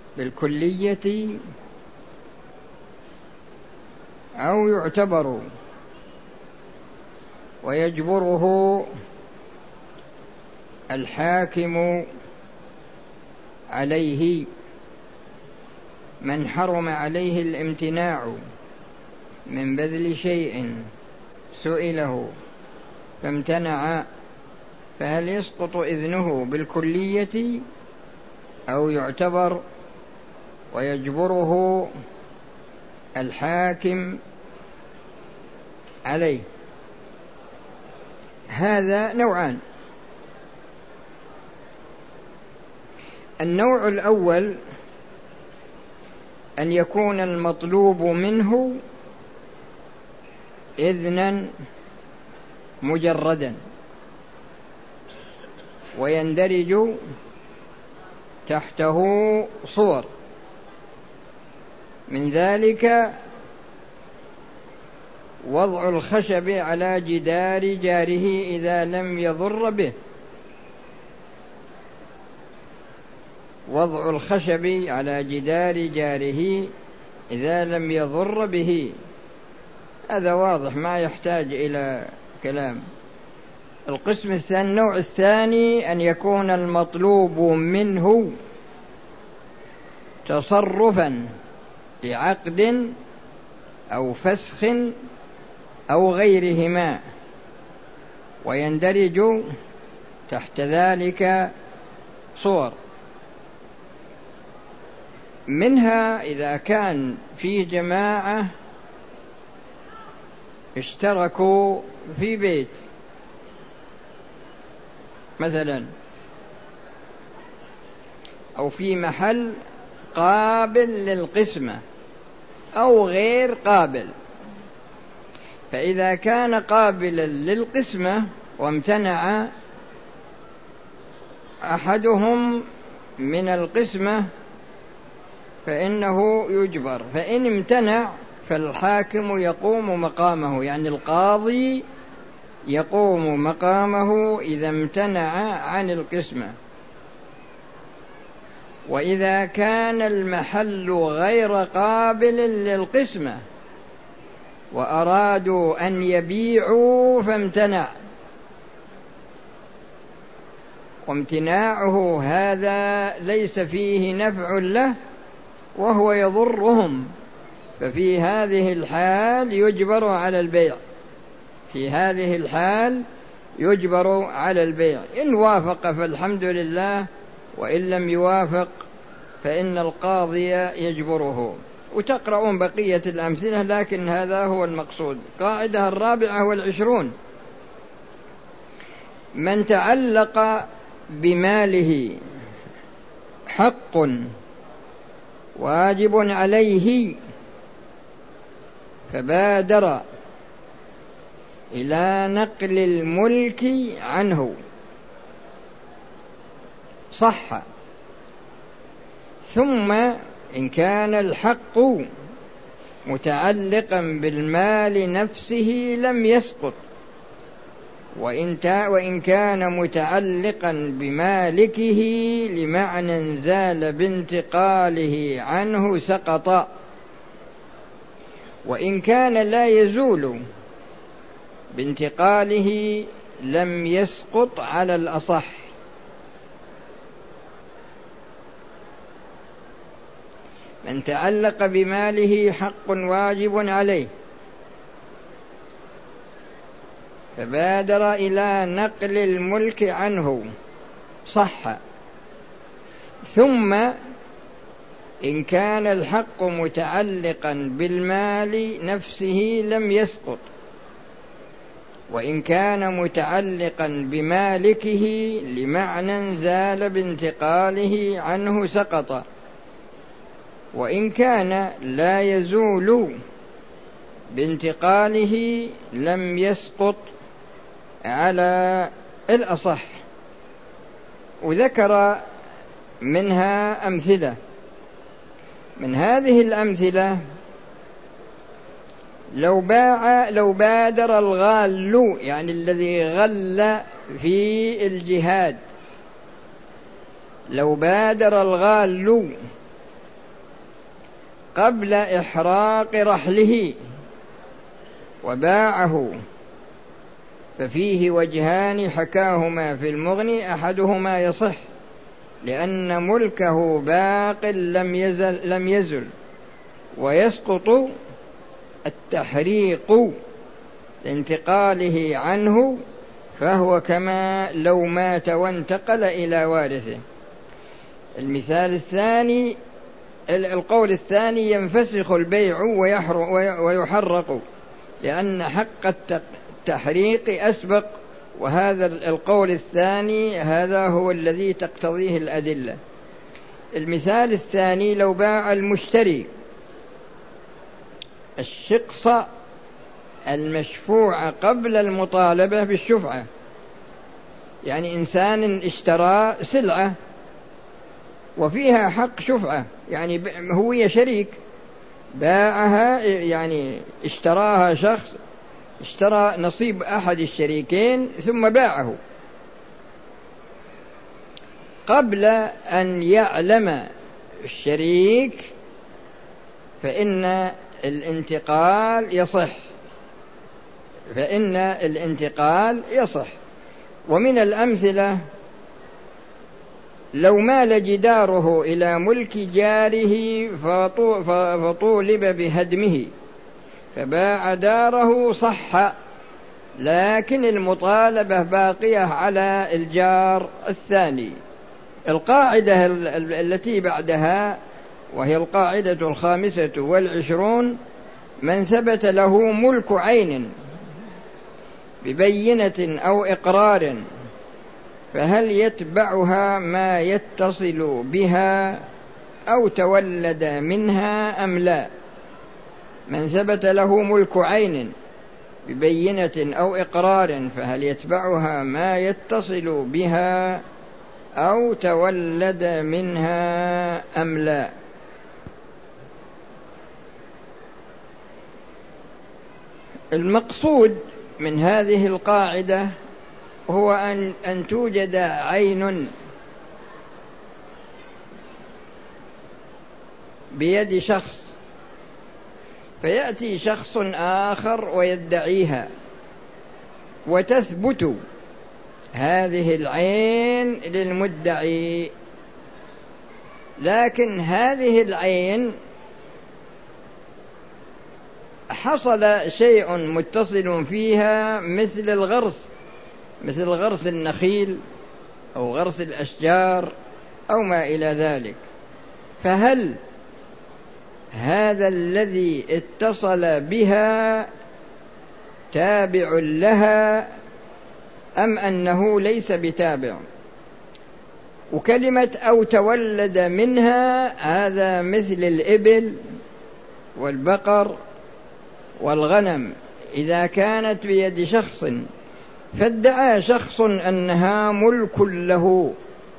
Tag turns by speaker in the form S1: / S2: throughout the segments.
S1: بالكلية أو يعتبر ويجبره الحاكم عليه من حرم عليه الامتناع من بذل شيء سئله فامتنع، فهل يسقط إذنه بالكلية أو يعتبر ويجبره الحاكم عليه؟ هذا نوعان. النوع الأول أن يكون المطلوب منه إذنا مجردا، ويندرج تحته صور، من ذلك وضع الخشب على جدار جاره إذا لم يضر به، وضع الخشب على جدار جاره إذا لم يضر به، هذا واضح ما يحتاج إلى كلام. القسم الثاني، النوع الثاني، أن يكون المطلوب منه تصرفا لعقد أو فسخ أو غيرهما، ويندرج تحت ذلك صور، منها إذا كان في جماعة اشتركوا في بيت مثلا، أو في محل قابل للقسمة أو غير قابل، فإذا كان قابلا للقسمة وامتنع أحدهم من القسمة فإنه يجبر، فإن امتنع فالحاكم يقوم مقامه، يعني القاضي يقوم مقامه إذا امتنع عن القسمة. وإذا كان المحل غير قابل للقسمة وأرادوا أن يبيعوا فامتنع، وامتناعه هذا ليس فيه نفع له وهو يضرهم، ففي هذه الحال يجبر على البيع، في هذه الحال يجبر على البيع، إن وافق فالحمد لله، وإن لم يوافق فإن القاضي يجبره. وتقرؤون بقية الأمثلة، لكن هذا هو المقصود. قاعدة 24: من تعلق بماله حق واجب عليه فبادر إلى نقل الملك عنه صح، ثم إن كان الحق متعلقا بالمال نفسه لم يسقط، وإن كان متعلقا بمالكه لمعنى زال بانتقاله عنه سقط، وإن كان لا يزول بانتقاله لم يسقط على الأصح. من تعلق بماله حق واجب عليه فبادر إلى نقل الملك عنه صح، ثم إن كان الحق متعلقا بالمال نفسه لم يسقط، وإن كان متعلقا بمالكه لمعنى زال بانتقاله عنه سقط، وإن كان لا يزول بانتقاله لم يسقط على الأصح. وذكر منها أمثلة، من هذه الأمثلة لو بادر الغال، يعني الذي غل في الجهاد، لو بادر الغال قبل إحراق رحله وباعه، ففيه وجهان حكاهما في المغني، أحدهما يصح لأن ملكه باق لم يزل، ويسقط التحريق لانتقاله عنه، فهو كما لو مات وانتقل إلى وارثه. المثال الثاني، القول الثاني ينفسخ البيع ويحرق لأن حق التحريق أسبق، وهذا القول الثاني هذا هو الذي تقتضيه الأدلة. المثال الثاني لو باع المشتري الشقص المشفوع قبل المطالبة بالشفعة، يعني إنسان اشترى سلعة وفيها حق شفعة، يعني هو شريك باعها، يعني اشتراها شخص، اشترى نصيب أحد الشريكين ثم باعه قبل أن يعلم الشريك، فإن الانتقال يصح. ومن الأمثلة لو مال جداره إلى ملك جاره فطولب بهدمه فباع داره صح، لكن المطالبة باقية على الجار الثاني. القاعدة التي بعدها وهي القاعدة 25، من ثبت له ملك عين ببينة أو إقرار فهل يتبعها ما يتصل بها أو تولد منها أم لا؟ من ثبت له ملك عين ببينة أو إقرار فهل يتبعها ما يتصل بها أو تولد منها أم لا؟ المقصود من هذه القاعدة هو أن توجد عين بيد شخص، فيأتي شخص آخر ويدعيها وتثبت هذه العين للمدعي، لكن هذه العين حصل شيء متصل فيها مثل غرس النخيل أو غرس الأشجار أو ما إلى ذلك، فهل هذا الذي اتصل بها تابع لها أم أنه ليس بتابع؟ وكلمة أو تولد منها هذا مثل الإبل والبقر والغنم، إذا كانت بيد شخص فادعى شخص أنها ملك له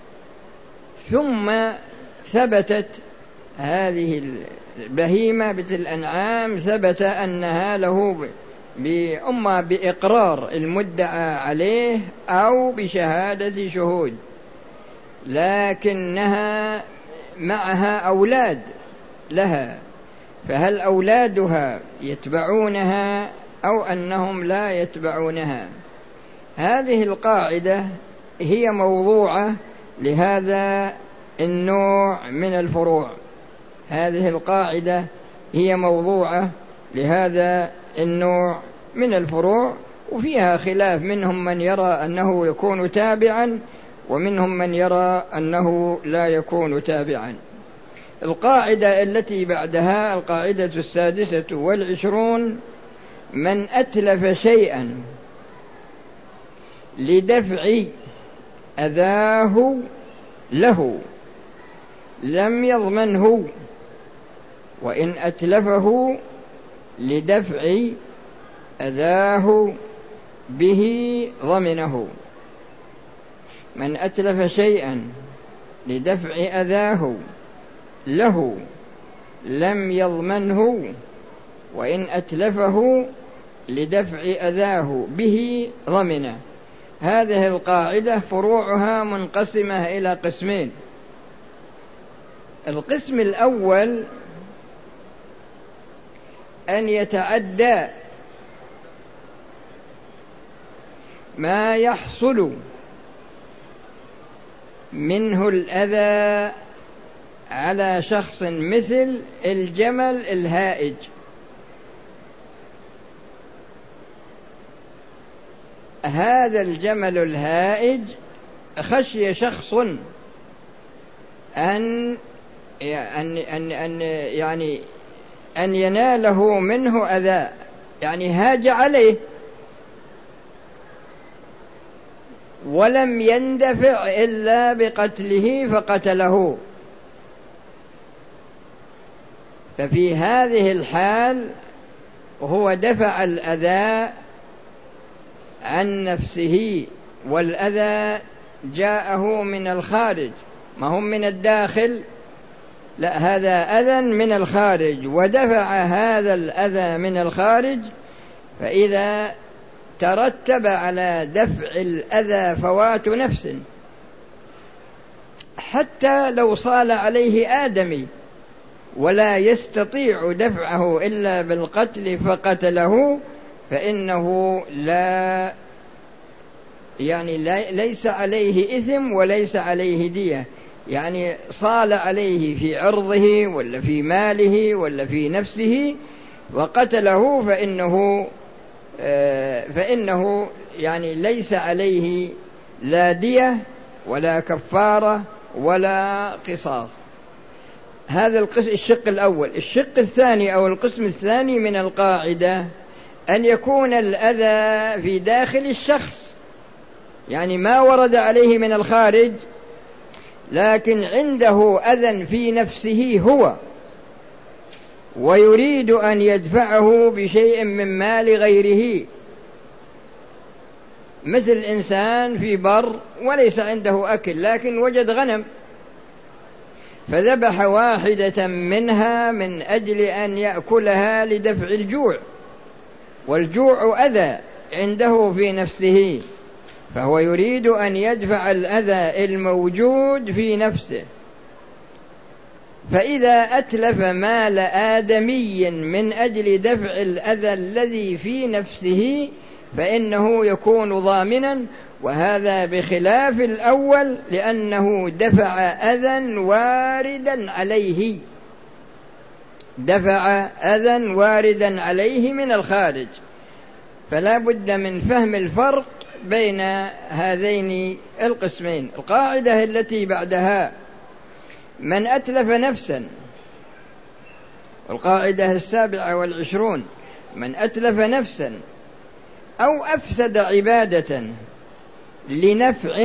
S1: ثم ثبتت هذه البهيمة مثل الأنعام ثبت أنها له إما بإقرار المدعى عليه أو بشهادة شهود، لكنها معها أولاد لها، فهل أولادها يتبعونها أو أنهم لا يتبعونها؟ هذه القاعدة هي موضوعة لهذا النوع من الفروع، هذه القاعدة هي موضوعة لهذا النوع من الفروع، وفيها خلاف، منهم من يرى أنه يكون تابعا ومنهم من يرى أنه لا يكون تابعا. القاعدة التي بعدها القاعدة 26، من أتلف شيئا لدفع أذاه له لم يضمنه، وإن أتلفه لدفع أذاه به ضمنه. من أتلف شيئا لدفع أذاه له لم يضمنه، وإن أتلفه لدفع أذاه به ضمنه. هذه القاعدة فروعها منقسمة إلى قسمين. القسم الأول أن يتعدى ما يحصل منه الأذى على شخص مثل الجمل الهائج. هذا الجمل الهائج خشي شخص أن يناله منه أذى، يعني هاج عليه ولم يندفع إلا بقتله فقتله. ففي هذه الحال هو دفع الأذى عن نفسه، والأذى جاءه من الخارج ما هم من الداخل، لا، هذا أذى من الخارج، ودفع هذا الأذى من الخارج. فإذا ترتب على دفع الأذى فوات نفس، حتى لو صال عليه آدمي ولا يستطيع دفعه إلا بالقتل فقتله، فإنه ليس عليه إثم وليس عليه دية، يعني صال عليه في عرضه ولا في ماله ولا في نفسه وقتله، فإنه ليس عليه لا دية ولا كفارة ولا قصاص. هذا الشق الأول. الشق الثاني أو القسم الثاني من القاعدة أن يكون الأذى في داخل الشخص، يعني ما ورد عليه من الخارج، لكن عنده أذى في نفسه هو، ويريد أن يدفعه بشيء من مال غيره، مثل إنسان في بر وليس عنده أكل لكن وجد غنم فذبح واحدة منها من أجل أن يأكلها لدفع الجوع، والجوع أذى عنده في نفسه، فهو يريد أن يدفع الأذى الموجود في نفسه. فإذا أتلف مال آدمي من أجل دفع الأذى الذي في نفسه فإنه يكون ضامنا، وهذا بخلاف الأول لأنه دفع أذى واردا عليه، دفع أذى واردا عليه من الخارج. فلا بد من فهم الفرق بين هذين القسمين. القاعدة التي بعدها: من أتلف نفسا، القاعدة 27، من أتلف نفسا أو أفسد عبادة لنفع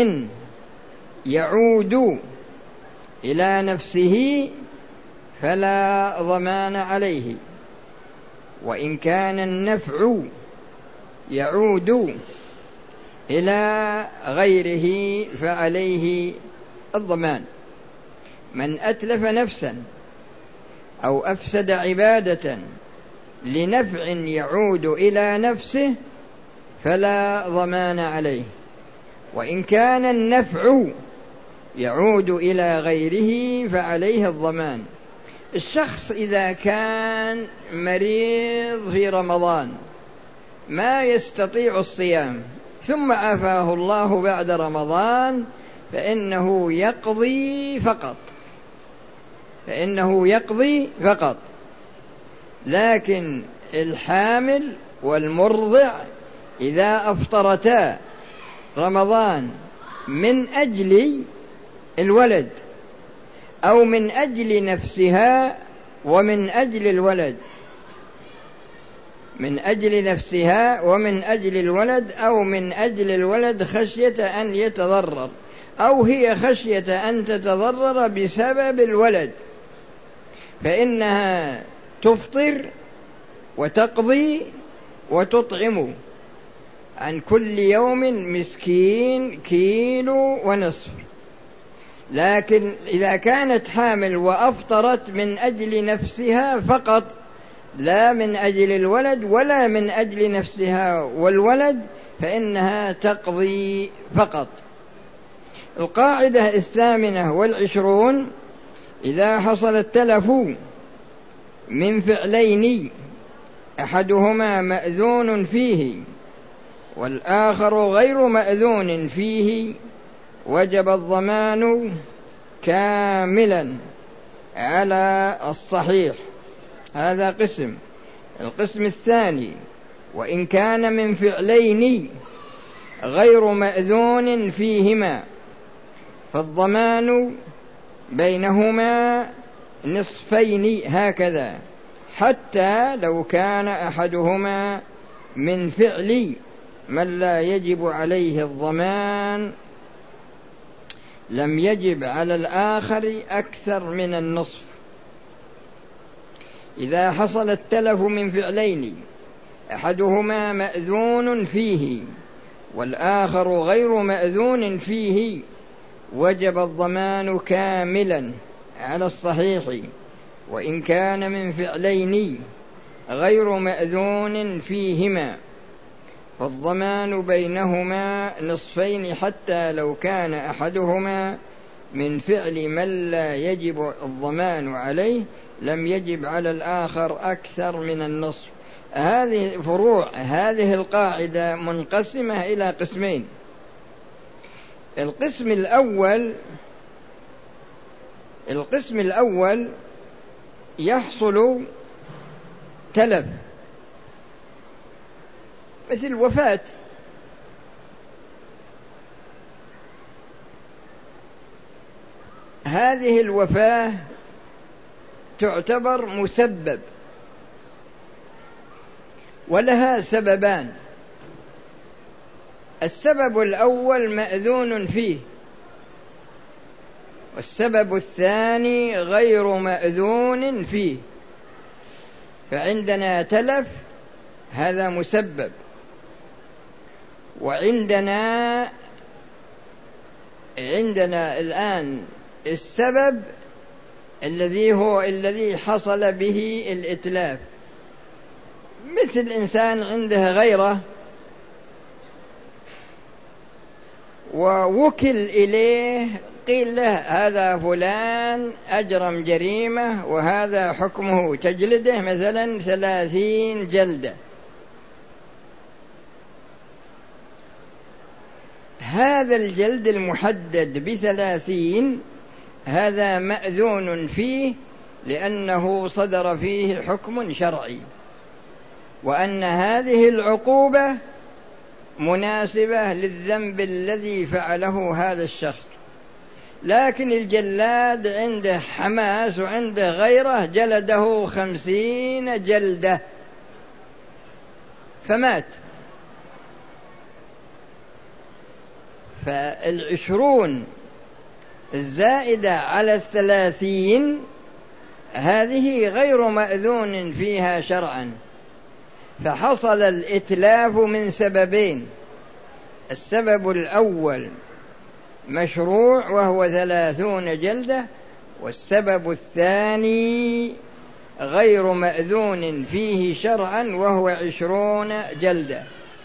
S1: يعود إلى نفسه فلا ضمان عليه، وإن كان النفع يعود إلى غيره فعليه الضمان. من أتلف نفسا أو أفسد عبادة لنفع يعود إلى نفسه فلا ضمان عليه، وإن كان النفع يعود إلى غيره فعليه الضمان. الشخص إذا كان مريض في رمضان ما يستطيع الصيام ثم عافاه الله بعد رمضان فإنه يقضي فقط، لكن الحامل والمرضع إذا أفطرتا رمضان من أجل الولد أو من أجل نفسها ومن أجل الولد، من أجل نفسها ومن أجل الولد، أو من أجل الولد خشية أن يتضرر، أو هي خشية أن تتضرر بسبب الولد، فإنها تفطر وتقضي وتطعم عن كل يوم مسكين 1.5 كيلو. لكن إذا كانت حامل وأفطرت من أجل نفسها فقط لا من أجل الولد ولا من أجل نفسها والولد فإنها تقضي فقط. القاعدة 28: إذا حصل التلف من فعلين أحدهما مأذون فيه والآخر غير مأذون فيه وجب الضمان كاملا على الصحيح. هذا قسم. القسم الثاني: وإن كان من فعلين غير مأذون فيهما فالضمان بينهما نصفين هكذا، حتى لو كان أحدهما من فعل من لا يجب عليه الضمان لم يجب على الآخر أكثر من النصف. إذا حصل التلف من فعلين أحدهما مأذون فيه والآخر غير مأذون فيه وجب الضمان كاملا على الصحيح. وإن كان من فعلين غير مأذون فيهما فالضمان بينهما نصفين، حتى لو كان أحدهما من فعل من لا يجب الضمان عليه لم يجب على الآخر أكثر من النصف. هذه فروع هذه القاعدة منقسمة إلى قسمين. القسم الأول يحصل تلف مثل وفاة، هذه الوفاة تعتبر مسبب ولها سببان: السبب الأول مأذون فيه، والسبب الثاني غير مأذون فيه. فعندنا تلف هذا مسبب، وعندنا الآن السبب الذي حصل به الإتلاف، مثل إنسان عنده غيرة ووكل إليه قيل له هذا فلان أجرم جريمة وهذا حكمه تجلده مثلا 30 جلدة. هذا الجلد المحدد ب30 هذا مأذون فيه لأنه صدر فيه حكم شرعي، وأن هذه العقوبة مناسبة للذنب الذي فعله هذا الشخص. لكن الجلاد عنده حماس وعنده غيره جلده 50 جلدة فمات، فال20 الزائدة على 30 هذه غير مأذون فيها شرعا. فحصل الإتلاف من سببين: السبب الأول مشروع وهو 30 جلدة، والسبب الثاني غير مأذون فيه شرعا وهو 20 جلدة،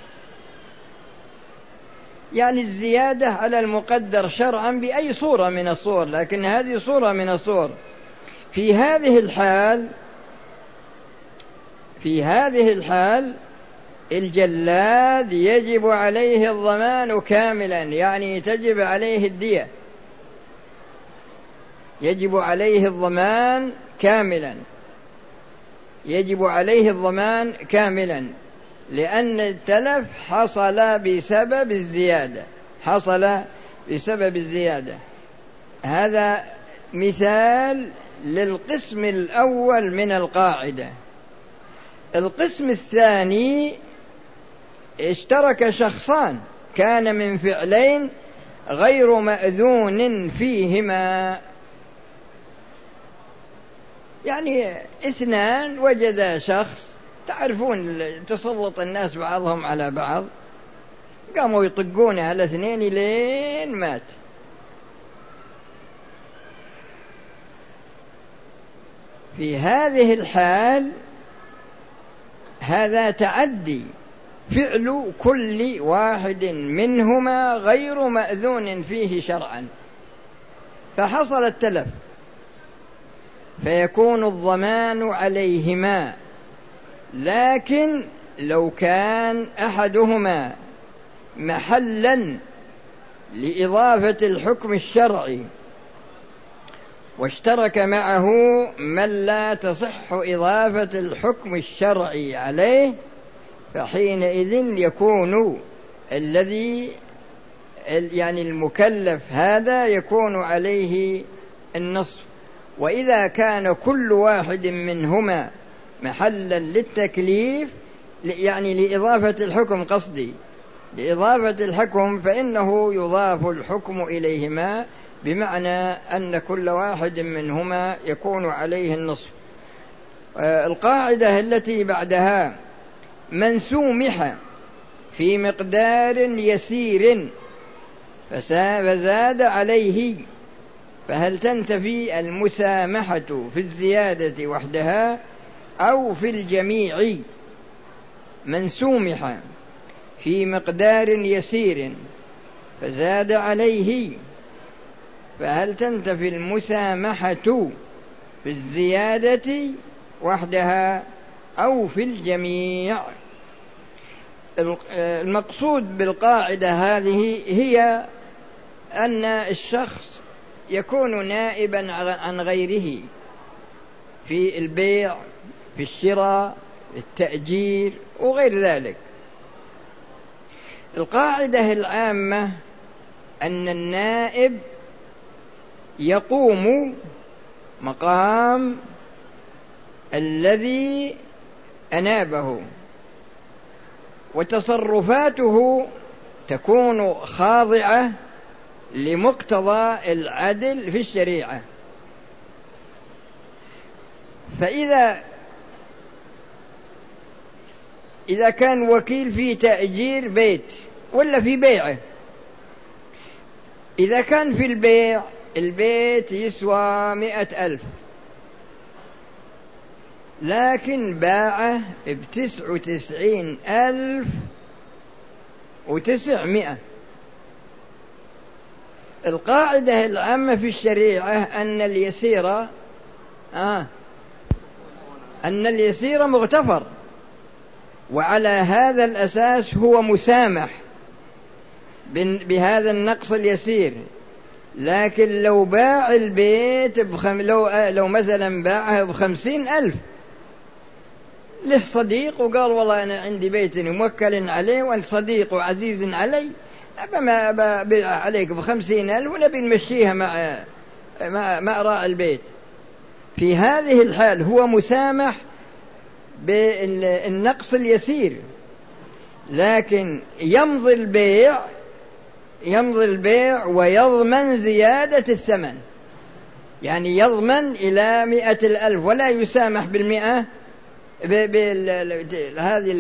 S1: يعني الزيادة على المقدر شرعا بأي صورة من الصور، لكن هذه صورة من الصور. في هذه الحال الجلاد يجب عليه الضمان كاملا، يعني تجب عليه الدية، يجب عليه الضمان كاملا، يجب عليه الضمان كاملا، لأن التلف حصل بسبب الزيادة. هذا مثال للقسم الأول من القاعدة. القسم الثاني: اشترك شخصان كان من فعلين غير مأذون فيهما، يعني 2 وجد شخص، تعرفون تسلط الناس بعضهم على بعض، قاموا يطقونه على 2 لين مات. في هذه الحال هذا تعدي، فعل كل واحد منهما غير مأذون فيه شرعا، فحصل التلف، فيكون الضمان عليهما لكن لو كان أحدهما محلا لإضافة الحكم الشرعي واشترك معه من لا تصح إضافة الحكم الشرعي عليه، فحينئذ يكون الذي يعني المكلف هذا يكون عليه النصف. وإذا كان كل واحد منهما محلا للتكليف، يعني لإضافة الحكم، قصدي لإضافة الحكم، فإنه يضاف الحكم إليهما، بمعنى أن كل واحد منهما يكون عليه النصف. القاعدة التي بعدها: من سومح في مقدار يسير فزاد عليه، فهل تنتفي المسامحة في الزيادة وحدها أو في الجميع؟ من سومح في مقدار يسير فزاد عليه، فهل تنتفي المسامحة في الزيادة وحدها أو في الجميع؟ المقصود بالقاعدة هذه هي أن الشخص يكون نائبا عن غيره في البيع، في الشراء، في التأجير وغير ذلك. القاعدة العامة أن النائب يقوم مقام الذي أنابه، وتصرفاته تكون خاضعة لمقتضى العدل في الشريعة. فإذا كان وكيل في تأجير بيت ولا في بيعه، إذا كان في البيع البيت يسوى 100,000 لكن باعه ب99,900، القاعدة العامة في الشريعة أن اليسير مغتفر، وعلى هذا الأساس هو مسامح بهذا النقص اليسير. لكن لو باع البيت لو مثلا باعه ب50,000 له صديق وقال والله أنا عندي بيت موكل عليه وأنت صديق وعزيز علي، ما ببيع عليك ب50,000 ونبي نمشيها مع راعي البيت، في هذه الحال هو مسامح بالنقص اليسير، لكن يمضي البيع ويضمن زيادة الثمن، يعني يضمن إلى 100,000 ولا يسامح بالمئة هذه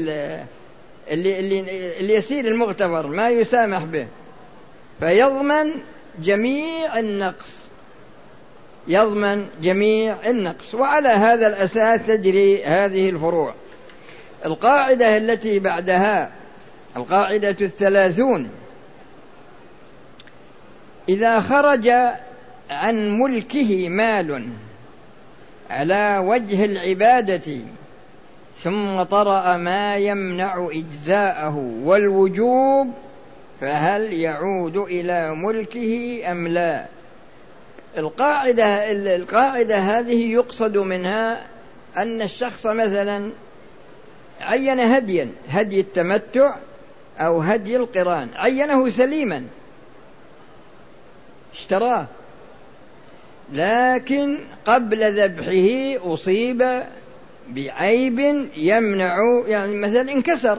S1: اليسير المغتفر ما يسامح به، فيضمن جميع النقص. وعلى هذا الأساس تجري هذه الفروع. القاعدة التي بعدها القاعدة 30: إذا خرج عن ملكه مال على وجه العبادة ثم طرأ ما يمنع إجزاءه والوجوب، فهل يعود إلى ملكه أم لا؟ القاعدة هذه يقصد منها أن الشخص مثلا عين هدي التمتع أو هدي القران، عينه سليما اشتراه، لكن قبل ذبحه أصيب بعيب يمنع، يعني مثلا انكسر،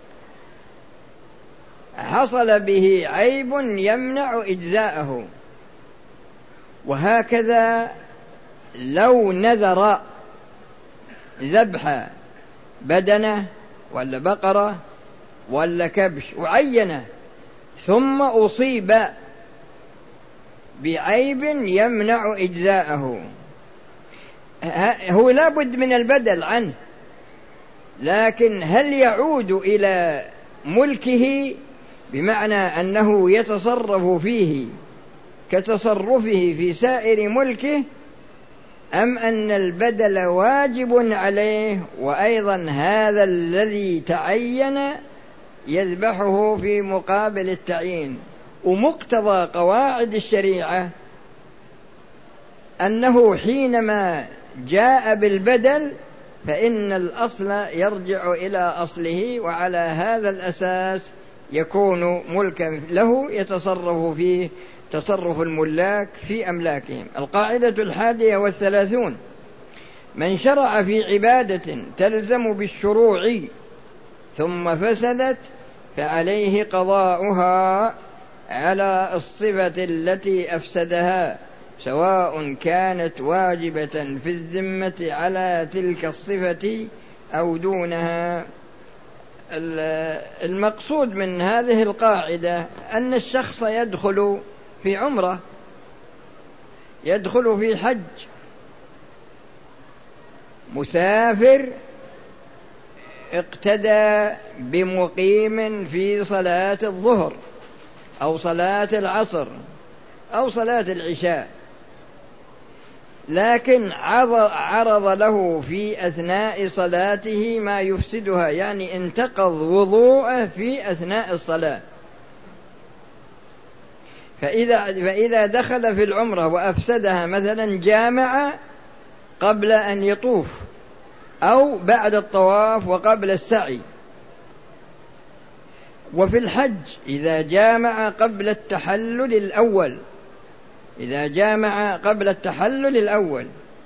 S1: حصل به عيب يمنع إجزاءه. وهكذا لو نذر ذبح بدنه ولا بقرة ولا كبش وعينه ثم أصيب بعيب يمنع إجزاءه، هو لا بد من البدل عنه، لكن هل يعود إلى ملكه بمعنى أنه يتصرف فيه كتصرفه في سائر ملكه أم أن البدل واجب عليه، وأيضا هذا الذي تعين يذبحه في مقابل التعيين. ومقتضى قواعد الشريعة أنه حينما جاء بالبدل فإن الأصل يرجع إلى أصله، وعلى هذا الأساس يكون ملكا له يتصرف فيه تصرف الملاك في أملاكهم. القاعدة 31: من شرع في عبادة تلزم بالشروع ثم فسدت فعليه قضاؤها على الصفة التي أفسدها، سواء كانت واجبة في الذمة على تلك الصفة أو دونها. المقصود من هذه القاعدة أن الشخص يدخل في عمرة، يدخل في حج، مسافر اقتدى بمقيم في صلاة الظهر أو صلاة العصر أو صلاة العشاء، لكن عرض له في أثناء صلاته ما يفسدها، يعني انتقض وضوءه في أثناء الصلاة. فإذا دخل في العمرة وأفسدها، مثلا جامع قبل أن يطوف أو بعد الطواف وقبل السعي. وفي الحج إذا جامع قبل التحلل الأول، إذا جامع قبل التحلل الأول،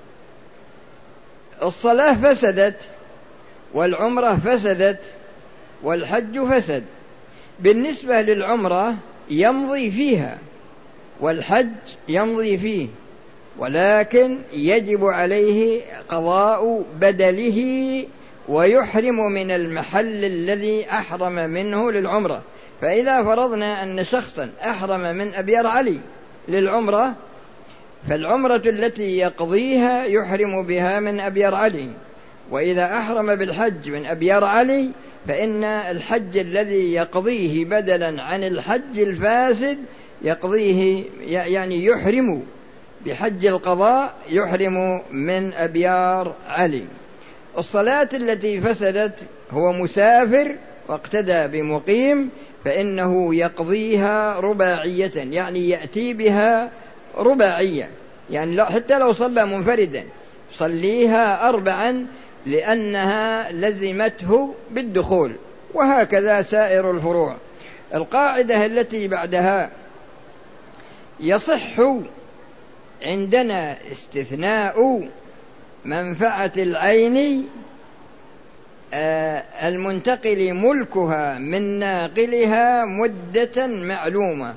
S1: الصلاة فسدت والعمرة فسدت والحج فسد. بالنسبة للعمرة يمضي فيها والحج يمضي فيه، ولكن يجب عليه قضاء بدله ويحرم من المحل الذي أحرم منه للعمرة. فإذا فرضنا أن شخصا أحرم من أبيار علي للعمرة، فالعمرة التي يقضيها يحرم بها من أبيار علي، وإذا أحرم بالحج من أبيار علي فإن الحج الذي يقضيه بدلا عن الحج الفاسد يقضيه، يعني يحرم بحج القضاء، يحرم من أبيار علي. الصلاة التي فسدت هو مسافر واقتدى بمقيم، فإنه يقضيها رباعية، يعني يأتي بها رباعية، يعني حتى لو صلى منفردا صليها 4 لأنها لزمته بالدخول، وهكذا سائر الفروع. القاعدة التي بعدها: يصح عندنا استثناء منفعة العين المنتقل ملكها من ناقلها مدة معلومة.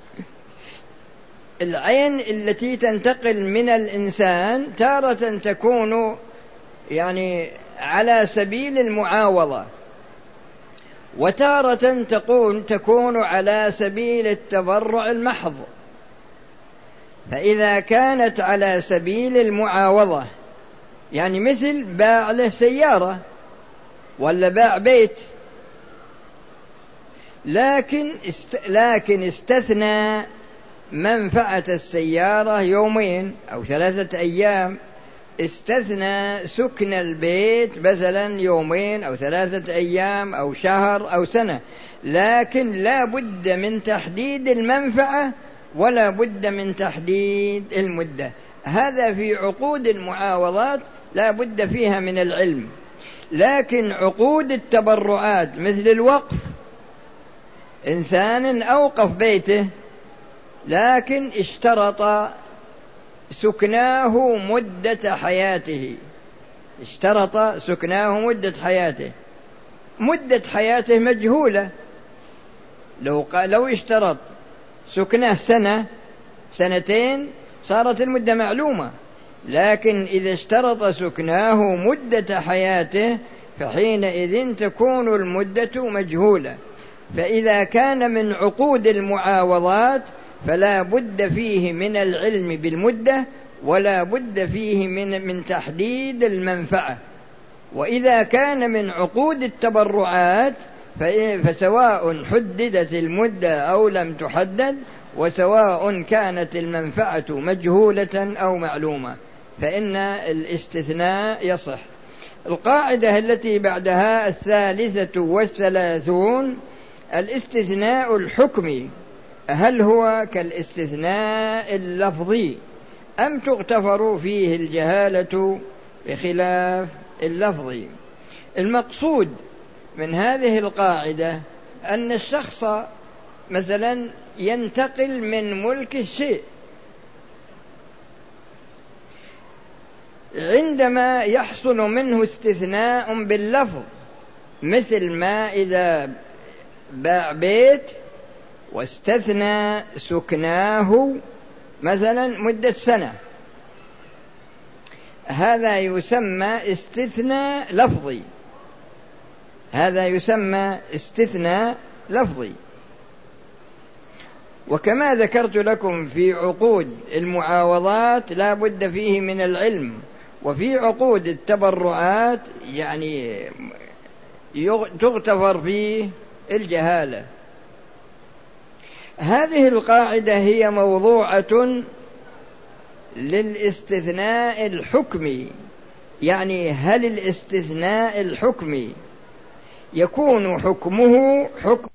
S1: العين التي تنتقل من الإنسان تارة تكون يعني على سبيل المعاوضة، وتارة تكون على سبيل التبرع المحض. فإذا كانت على سبيل المعاوضة، يعني مثل باع له سيارة ولا باع بيت، لكن استثنى منفعة السيارة 2 أو 3 أيام، استثنى سكن البيت مثلا 2 أو 3 أيام أو شهر أو سنة، لكن لا بد من تحديد المنفعة ولا بد من تحديد المدة. هذا في عقود المعاوضات لا بد فيها من العلم. لكن عقود التبرعات مثل الوقف، إنسان أوقف بيته لكن اشترط سكناه مدة حياته، اشترط سكناه مدة حياته، مدة حياته مجهولة. لو اشترط سكنه 1 2 صارت المدة معلومة، لكن إذا اشترط سكناه مدة حياته فحينئذ تكون المدة مجهولة. فإذا كان من عقود المعاوضات فلا بد فيه من العلم بالمدة ولا بد فيه من تحديد المنفعة. وإذا كان من عقود التبرعات فسواء حددت المدة أو لم تحدد، وسواء كانت المنفعة مجهولة أو معلومة. فإن الاستثناء يصح. القاعدة التي بعدها 33 الاستثناء الحكمي، هل هو كالاستثناء اللفظي أم تغتفر فيه الجهالة بخلاف اللفظي؟ المقصود من هذه القاعدة أن الشخص مثلا ينتقل من ملك الشيء، عندما يحصل منه استثناء باللفظ، مثل ما إذا باع بيت واستثنى سكناه مثلا مدة سنة، هذا يسمى استثناء لفظي، هذا يسمى استثناء لفظي. وكما ذكرت لكم في عقود المعاوضات لا بد فيه من العلم، وفي عقود التبرعات يعني تغتفر فيه الجهالة. هذه القاعدة هي موضوعة للاستثناء الحكمي، يعني هل الاستثناء الحكمي يكون حكمه حكم